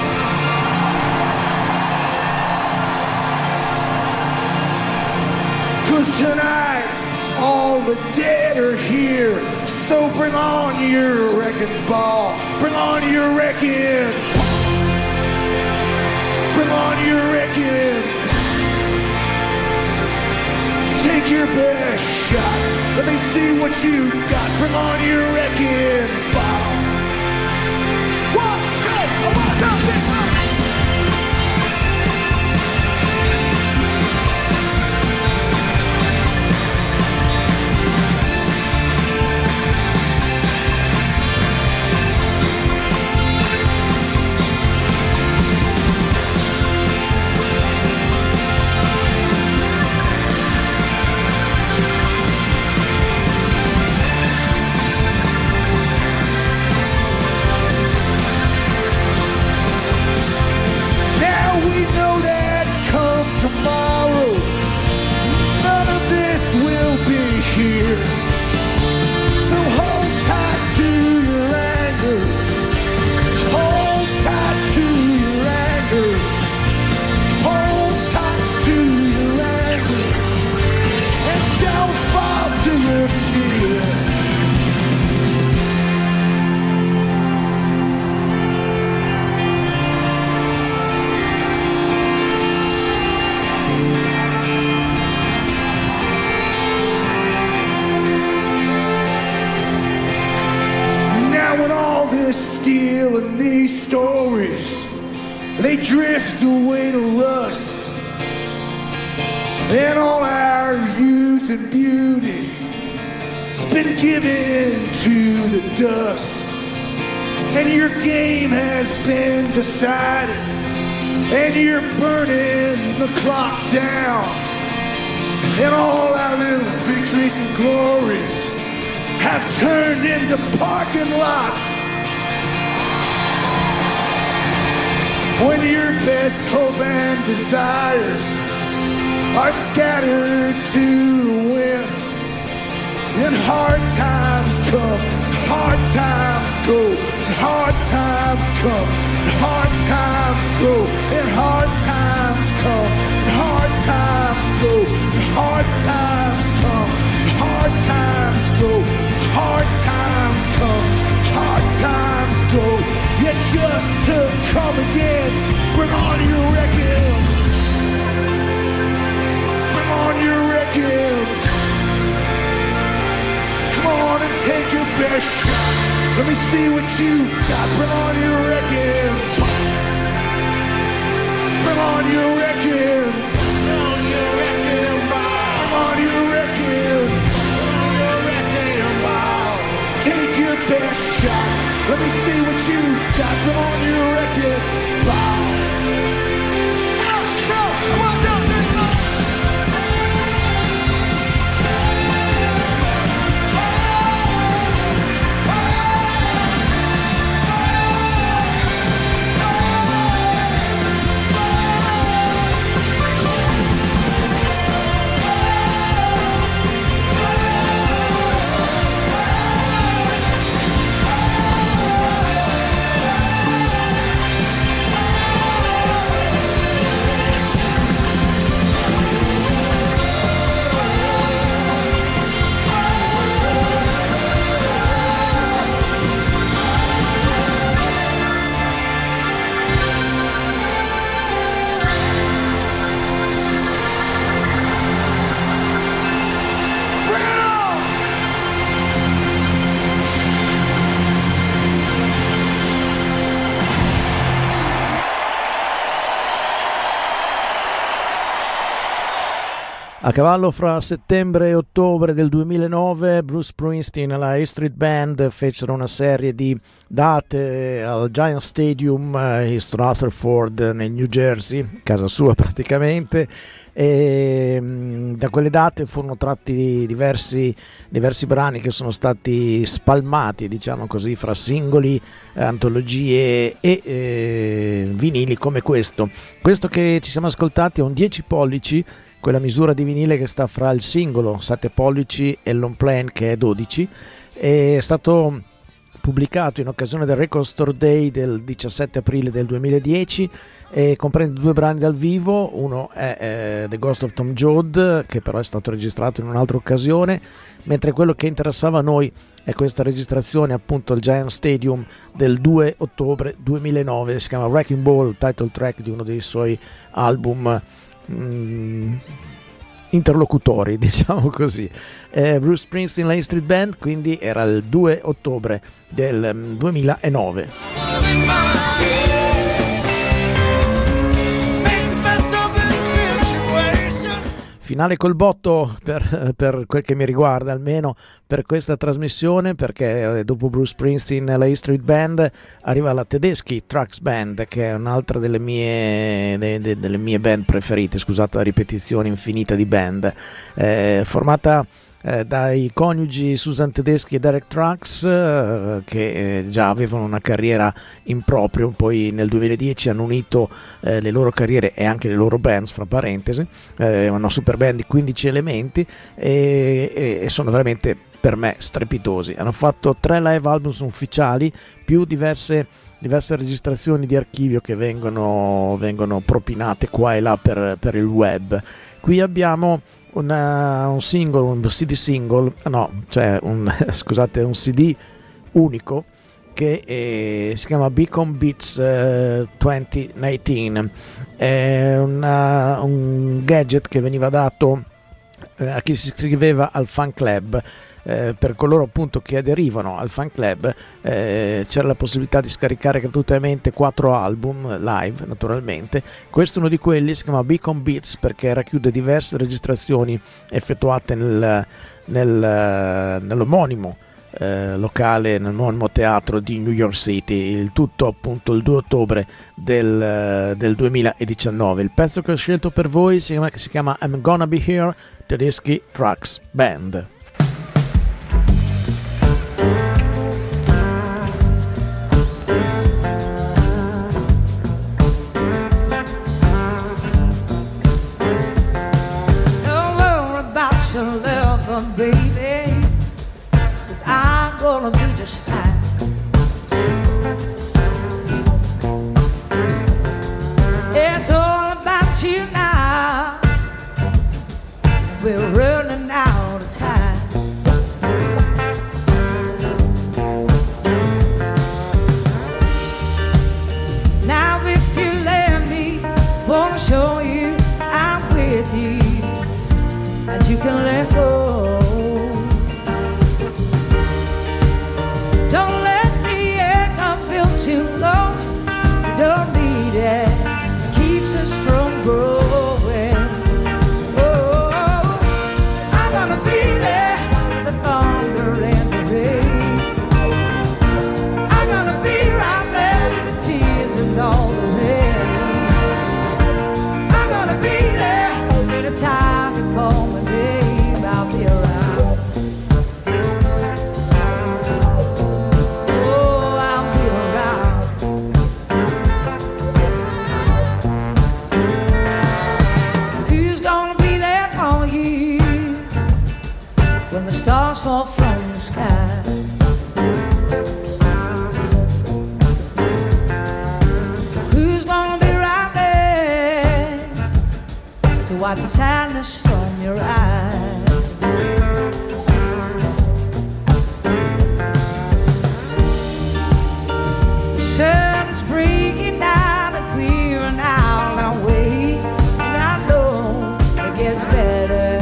'Cause tonight all the dead are here. So bring on your wrecking ball. Bring on your wrecking. Bring on your wrecking. Take your best shot. Let me see what you got. Bring on your wrecking ball. 1, 2, 1, 2, 3, 4. they drift away to rust. And all our youth and beauty has been given to the dust. And your game has been decided, and you're burning the clock down. And all our little victories and glories have turned into parking lots. When your best hope and desires are scattered to the wind, and hard times come, hard times go, and hard times come, and hard times go, and hard times come, and hard times go, and hard times come, and hard times go, and hard times come, hard times go. Yet just to come again, bring on your record. On your record. Come on and take your best shot. Let me see what you got. Bring on your record. Bring on your record. Bring on your record. Bring on your record. Bring on your record. Take your best shot. Let me see what you got. Bring on your record. Come on, down. A cavallo fra settembre e ottobre del 2009, Bruce Springsteen e la A Street Band fecero una serie di date al Giant Stadium East Rutherford nel New Jersey, casa sua praticamente, e da quelle date furono tratti diversi brani che sono stati spalmati, diciamo così, fra singoli, antologie e vinili come questo che ci siamo ascoltati è un 10 pollici, quella misura di vinile che sta fra il singolo 7 pollici e il long plan che è 12. È stato pubblicato in occasione del Record Store Day del 17 aprile del 2010 e comprende 2 brani dal vivo. Uno è The Ghost of Tom Joad, che però è stato registrato in un'altra occasione, mentre quello che interessava a noi è questa registrazione appunto al Giant Stadium del 2 ottobre 2009. Si chiama Wrecking Ball, title track di uno dei suoi album interlocutori, diciamo così. Bruce Springsteen, la A Street Band, quindi era il 2 ottobre del 2009. Finale col botto per quel che mi riguarda, almeno per questa trasmissione, perché dopo Bruce Springsteen e la A Street Band arriva la Tedeschi Trucks Band, che è un'altra delle mie band preferite, scusate la ripetizione infinita di band, formata dai coniugi Susan Tedeschi e Derek Trucks, che già avevano una carriera in proprio, poi nel 2010 hanno unito le loro carriere e anche le loro bands, fra parentesi, una super band di 15 elementi e sono veramente per me strepitosi. Hanno fatto 3 live album ufficiali più diverse registrazioni di archivio che vengono propinate qua e là per il web. Qui abbiamo un singolo, un CD single, un CD unico che si chiama Beacon Beats 2019. È un gadget che veniva dato a chi si iscriveva al fan club. per coloro appunto che aderivano al fan club c'era la possibilità di scaricare gratuitamente 4 album live, naturalmente. Questo è uno di quelli, si chiama Beacon Beats perché racchiude diverse registrazioni effettuate nell'omonimo locale, nell'omonimo teatro di New York City, il tutto appunto il 2 ottobre del 2019. Il pezzo che ho scelto per voi si chiama I'm Gonna Be Here, Tedeschi Trucks Band. Baby, 'cause I'm gonna be just fine. It's all about you now. We're running out of time. Now if you let me, wanna show you I'm with you, and you can let go. Don't let me act up too low. Don't need it. It keeps us from growing. Oh, I'm gonna be there with the thunder and the rain. I'm gonna be right there with the tears and all the rain. I'm gonna be there every time you call my name. I'll be around. Stars fall from the sky. Who's gonna be right there to wipe the sadness from your eyes? The sun is breaking down and clearing out our way, and I know it gets better.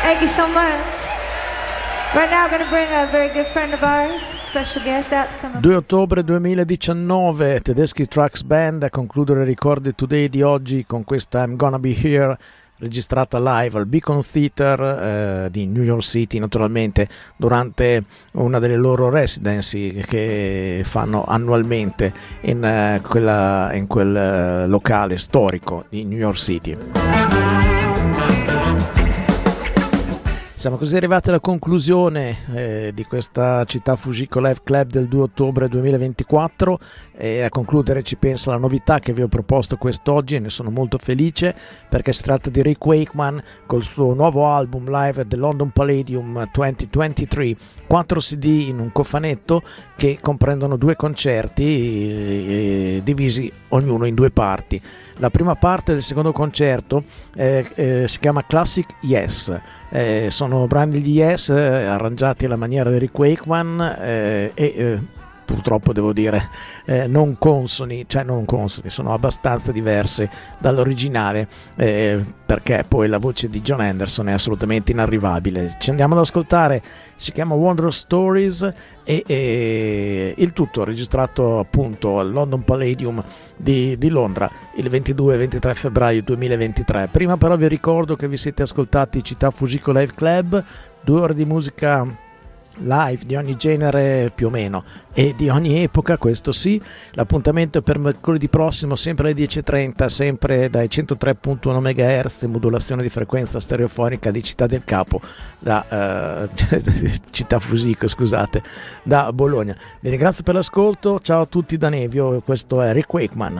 Thank you so much. Right now I'm going to bring a very good friend of ours, special guest out to come up. 2 ottobre 2019, Tedeschi Trucks Band a concludere i ricordi today di oggi con questa I'm Gonna Be Here, registrata live al Beacon Theater di New York City, naturalmente durante una delle loro residency che fanno annualmente in quel locale storico di New York City. Siamo così arrivati alla conclusione di questa Città Fujiko Live Club del 2 ottobre 2024 e a concludere ci pensa la novità che vi ho proposto quest'oggi e ne sono molto felice perché si tratta di Rick Wakeman col suo nuovo album live at the London Palladium 2023, 4 CD in un cofanetto che comprendono 2 concerti divisi ognuno in 2 parti. La prima parte del secondo concerto si chiama Classic Yes, sono brani di Yes arrangiati alla maniera di Rick Wakeman e purtroppo devo dire non consoni, sono abbastanza diverse dall'originale perché poi la voce di John Anderson è assolutamente inarrivabile. Ci andiamo ad ascoltare, si chiama Wondrous Stories e il tutto registrato appunto al London Palladium di Londra il 22 e 23 febbraio 2023. Prima però vi ricordo che vi siete ascoltati Città Fujiko Live Club, 2 ore di musica live di ogni genere più o meno e di ogni epoca, questo sì. L'appuntamento è per mercoledì prossimo sempre alle 10.30, sempre dai 103.1 MHz, modulazione di frequenza stereofonica di Città del Capo, da Città Fujiko, scusate, da Bologna. Vi ringrazio per l'ascolto, ciao a tutti da Nevio, questo è Rick Wakeman.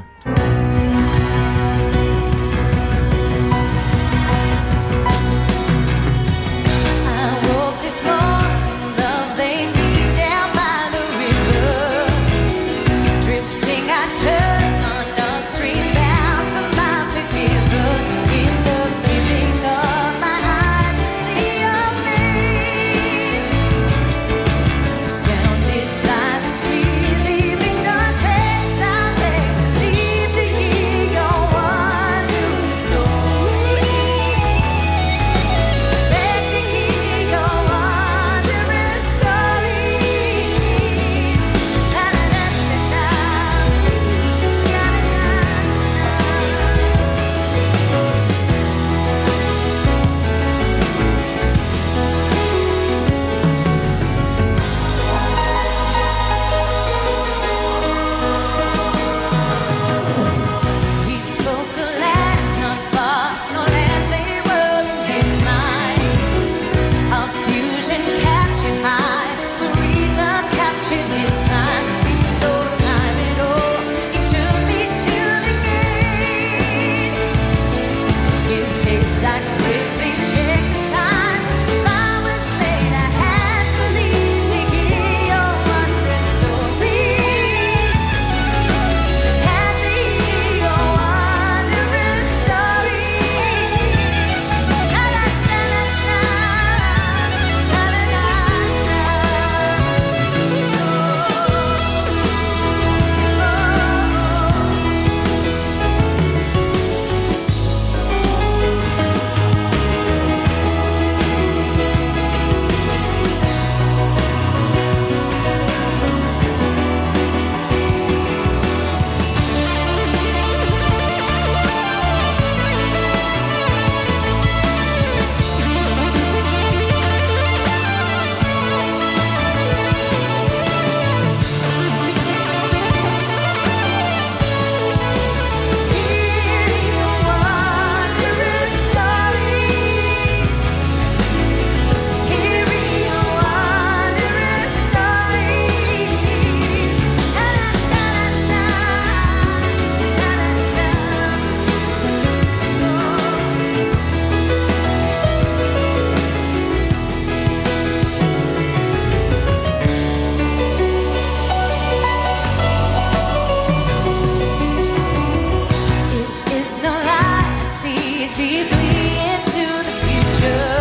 Deeply into the future.